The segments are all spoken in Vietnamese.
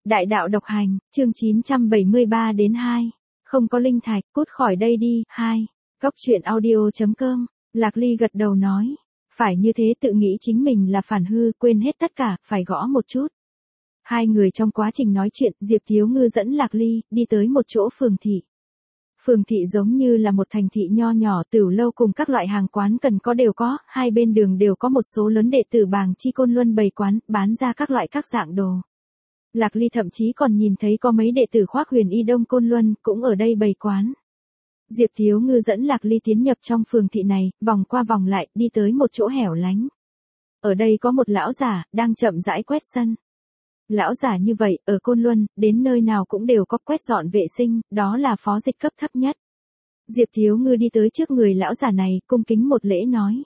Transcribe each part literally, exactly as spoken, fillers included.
Đại đạo độc hành, chương chín trăm bảy mươi ba đến hai. Không có linh thạch, cút khỏi đây đi, hai. Góc truyện audio.com, Lạc Ly gật đầu nói. Phải như thế, tự nghĩ chính mình là phản hư, quên hết tất cả, phải gõ một chút. Hai người trong quá trình nói chuyện, Diệp Thiếu Ngư dẫn Lạc Ly, đi tới một chỗ phường thị. Phường thị giống như là một thành thị nho nhỏ, tửu lâu cùng các loại hàng quán cần có đều có, hai bên đường đều có một số lớn đệ tử Bàng Chi Côn Luân bày quán, bán ra các loại các dạng đồ. Lạc Ly thậm chí còn nhìn thấy có mấy đệ tử khoác huyền y Đông Côn Luân, cũng ở đây bày quán. Diệp Thiếu Ngư dẫn Lạc Ly tiến nhập trong phường thị này, vòng qua vòng lại, đi tới một chỗ hẻo lánh. Ở đây có một lão giả, đang chậm rãi quét sân. Lão giả như vậy, ở Côn Luân, đến nơi nào cũng đều có quét dọn vệ sinh, đó là phó dịch cấp thấp nhất. Diệp Thiếu Ngư đi tới trước người lão giả này, cung kính một lễ nói.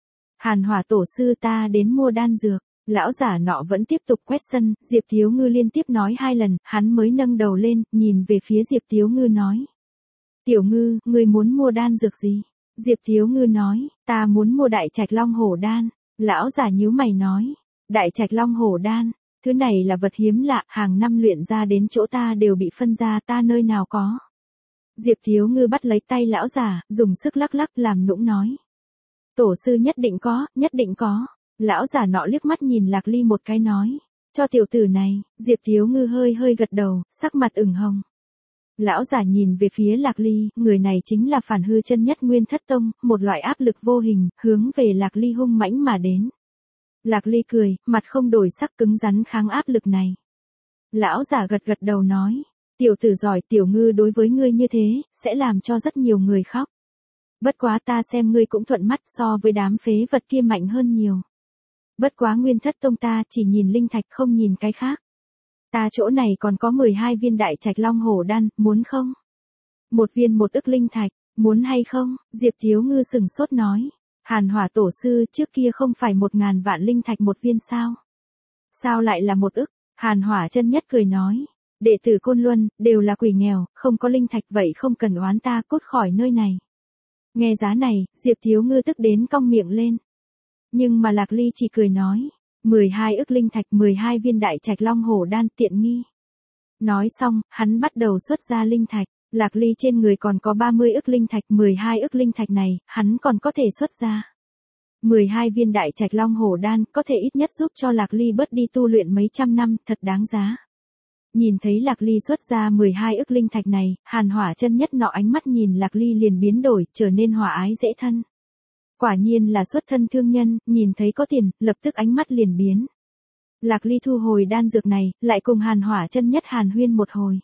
Hàn Hỏa tổ sư, ta đến mua đan dược. Lão giả nọ vẫn tiếp tục quét sân, Diệp Thiếu Ngư liên tiếp nói hai lần, hắn mới nâng đầu lên, nhìn về phía Diệp Thiếu Ngư nói. Tiểu Ngư, ngươi muốn mua đan dược gì? Diệp Thiếu Ngư nói, ta muốn mua đại trạch long hổ đan. Lão giả nhíu mày nói, đại trạch long hổ đan, thứ này là vật hiếm lạ, hàng năm luyện ra đến chỗ ta đều bị phân ra, ta nơi nào có. Diệp Thiếu Ngư bắt lấy tay lão giả, dùng sức lắc lắc làm nũng nói. Tổ sư nhất định có, nhất định có. Lão giả nọ liếc mắt nhìn Lạc Ly một cái nói. Cho tiểu tử này, Diệp Thiếu Ngư hơi hơi gật đầu, sắc mặt ửng hồng. Lão giả nhìn về phía Lạc Ly, người này chính là phản hư chân nhất Nguyên Thất Tông, một loại áp lực vô hình, hướng về Lạc Ly hung mãnh mà đến. Lạc Ly cười, mặt không đổi sắc, cứng rắn kháng áp lực này. Lão giả gật gật đầu nói. Tiểu tử giỏi, Tiểu Ngư đối với ngươi như thế, sẽ làm cho rất nhiều người khóc. Bất quá ta xem ngươi cũng thuận mắt, so với đám phế vật kia mạnh hơn nhiều. Bất quá Nguyên Thất Tông ta chỉ nhìn linh thạch không nhìn cái khác. Ta chỗ này còn có mười hai viên đại trạch long hổ đan, muốn không? Một viên một ức linh thạch, muốn hay không? Diệp Thiếu Ngư sừng sốt nói. Hàn Hỏa tổ sư, trước kia không phải một ngàn vạn linh thạch một viên sao? Sao lại là một ức? Hàn Hỏa chân nhất cười nói. Đệ tử Côn Luân, đều là quỷ nghèo, không có linh thạch vậy không cần oán ta, cút khỏi nơi này. Nghe giá này, Diệp Thiếu Ngư tức đến cong miệng lên. Nhưng mà Lạc Ly chỉ cười nói, mười hai ức linh thạch, mười hai viên đại trạch long hổ đan, tiện nghi. Nói xong, hắn bắt đầu xuất ra linh thạch, Lạc Ly trên người còn có ba mươi ức linh thạch, mười hai ức linh thạch này, hắn còn có thể xuất ra. mười hai viên đại trạch long hổ đan, có thể ít nhất giúp cho Lạc Ly bớt đi tu luyện mấy trăm năm, thật đáng giá. Nhìn thấy Lạc Ly xuất ra mười hai ức linh thạch này, Hàn Hỏa chân nhất nọ ánh mắt nhìn Lạc Ly liền biến đổi, trở nên hòa ái dễ thân. Quả nhiên là xuất thân thương nhân, nhìn thấy có tiền, lập tức ánh mắt liền biến. Lạc Ly thu hồi đan dược này, lại cùng Hàn Hỏa chân nhất hàn huyên một hồi.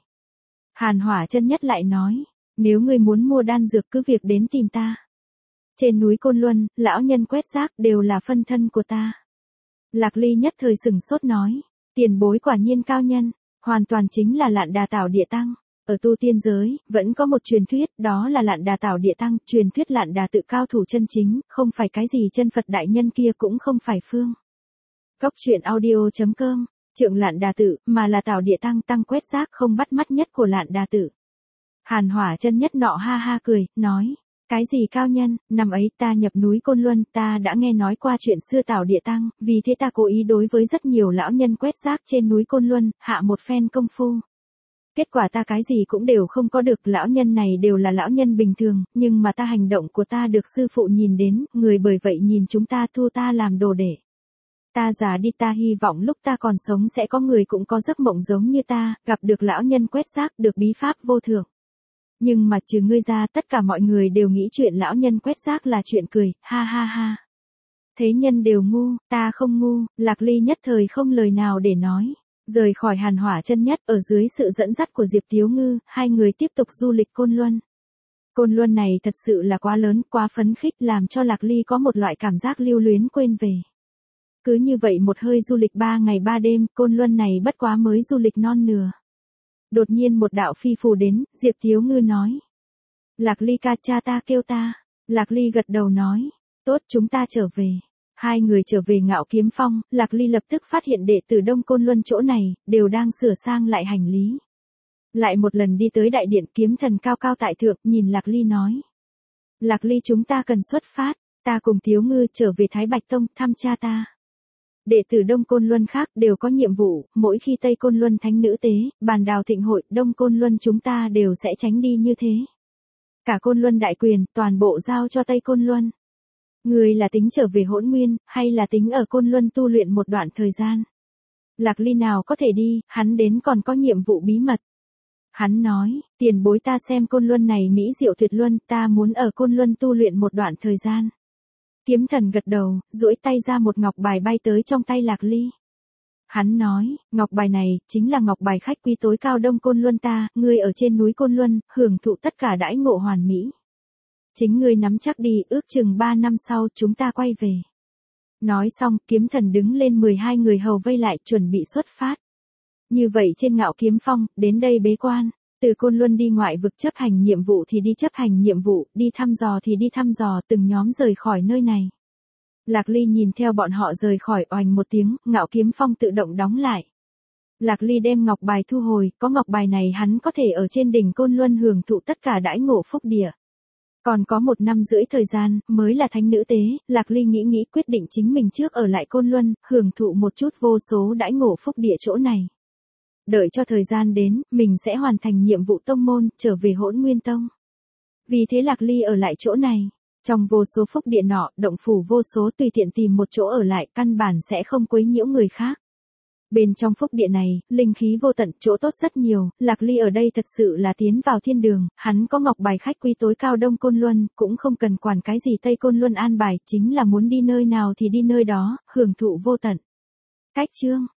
Hàn Hỏa chân nhất lại nói, nếu ngươi muốn mua đan dược cứ việc đến tìm ta. Trên núi Côn Luân, lão nhân quét rác đều là phân thân của ta. Lạc Ly nhất thời sừng sốt nói, tiền bối quả nhiên cao nhân, hoàn toàn chính là Lạn Đà Tảo Địa Tăng. Ở tu tiên giới, vẫn có một truyền thuyết, đó là Lạn Đà Tảo Địa Tăng, truyền thuyết Lạn Đà tự cao thủ chân chính, không phải cái gì chân Phật đại nhân kia cũng không phải phương. Góc truyện audio.com, trượng Lạn Đà tự, mà là Tảo Địa Tăng, tăng quét rác không bắt mắt nhất của Lạn Đà tự. Hàn Hỏa chân nhất nọ ha ha cười, nói, cái gì cao nhân, năm ấy ta nhập núi Côn Luân, ta đã nghe nói qua chuyện xưa Tảo Địa Tăng, vì thế ta cố ý đối với rất nhiều lão nhân quét rác trên núi Côn Luân, hạ một phen công phu. Kết quả ta cái gì cũng đều không có được, lão nhân này đều là lão nhân bình thường, nhưng mà ta hành động của ta được sư phụ nhìn đến, người bởi vậy nhìn chúng ta thu ta làm đồ đệ. Ta già đi, ta hy vọng lúc ta còn sống sẽ có người cũng có giấc mộng giống như ta, gặp được lão nhân quét rác, được bí pháp vô thượng. Nhưng mà trừ ngươi ra, tất cả mọi người đều nghĩ chuyện lão nhân quét rác là chuyện cười, ha ha ha. Thế nhân đều ngu, ta không ngu, Lạc Ly nhất thời không lời nào để nói. Rời khỏi Hàn Hỏa chân nhất, ở dưới sự dẫn dắt của Diệp Thiếu Ngư, hai người tiếp tục du lịch Côn Luân. Côn Luân này thật sự là quá lớn, quá phấn khích, làm cho Lạc Ly có một loại cảm giác lưu luyến quên về. Cứ như vậy một hơi du lịch ba ngày ba đêm, Côn Luân này bất quá mới du lịch non nửa. Đột nhiên một đạo phi phù đến, Diệp Thiếu Ngư nói. Lạc Ly ca, cha ta kêu ta. Lạc Ly gật đầu nói, tốt, chúng ta trở về. Hai người trở về Ngạo Kiếm Phong, Lạc Ly lập tức phát hiện đệ tử Đông Côn Luân chỗ này, đều đang sửa sang lại hành lý. Lại một lần đi tới đại điện, Kiếm Thần cao cao tại thượng, nhìn Lạc Ly nói. Lạc Ly, chúng ta cần xuất phát, ta cùng Thiếu Ngư trở về Thái Bạch Tông, thăm cha ta. Đệ tử Đông Côn Luân khác đều có nhiệm vụ, mỗi khi Tây Côn Luân thánh nữ tế, bàn đào thịnh hội, Đông Côn Luân chúng ta đều sẽ tránh đi như thế. Cả Côn Luân đại quyền, toàn bộ giao cho Tây Côn Luân. Người là tính trở về Hỗn Nguyên, hay là tính ở Côn Luân tu luyện một đoạn thời gian? Lạc Ly nào có thể đi, hắn đến còn có nhiệm vụ bí mật. Hắn nói, tiền bối ta xem Côn Luân này mỹ diệu tuyệt luân, ta muốn ở Côn Luân tu luyện một đoạn thời gian. Kiếm thần gật đầu, duỗi tay ra một ngọc bài bay tới trong tay Lạc Ly. Hắn nói, ngọc bài này, chính là ngọc bài khách quý tối cao Đông Côn Luân ta, ngươi ở trên núi Côn Luân, hưởng thụ tất cả đãi ngộ hoàn mỹ. Chính ngươi nắm chắc đi, ước chừng ba năm sau chúng ta quay về. Nói xong, kiếm thần đứng lên mười hai người hầu vây lại chuẩn bị xuất phát. Như vậy trên Ngạo Kiếm Phong, đến đây bế quan. Từ Côn Luân đi ngoại vực chấp hành nhiệm vụ thì đi chấp hành nhiệm vụ, đi thăm dò thì đi thăm dò, từng nhóm rời khỏi nơi này. Lạc Ly nhìn theo bọn họ rời khỏi, oành một tiếng, Ngạo Kiếm Phong tự động đóng lại. Lạc Ly đem ngọc bài thu hồi, có ngọc bài này hắn có thể ở trên đỉnh Côn Luân hưởng thụ tất cả đãi ngộ phúc địa. Còn có một năm rưỡi thời gian, mới là thánh nữ tế, Lạc Ly nghĩ nghĩ quyết định chính mình trước ở lại Côn Luân, hưởng thụ một chút vô số đãi ngộ phúc địa chỗ này. Đợi cho thời gian đến, mình sẽ hoàn thành nhiệm vụ tông môn, trở về Hỗn Nguyên Tông. Vì thế Lạc Ly ở lại chỗ này. Trong vô số phúc địa nọ, động phủ vô số tùy tiện tìm một chỗ ở lại, căn bản sẽ không quấy nhiễu người khác. Bên trong phúc địa này, linh khí vô tận, chỗ tốt rất nhiều, Lạc Ly ở đây thật sự là tiến vào thiên đường, hắn có ngọc bài khách quý tối cao Đông Côn Luân, cũng không cần quản cái gì Tây Côn Luân an bài, chính là muốn đi nơi nào thì đi nơi đó, hưởng thụ vô tận. Cách chương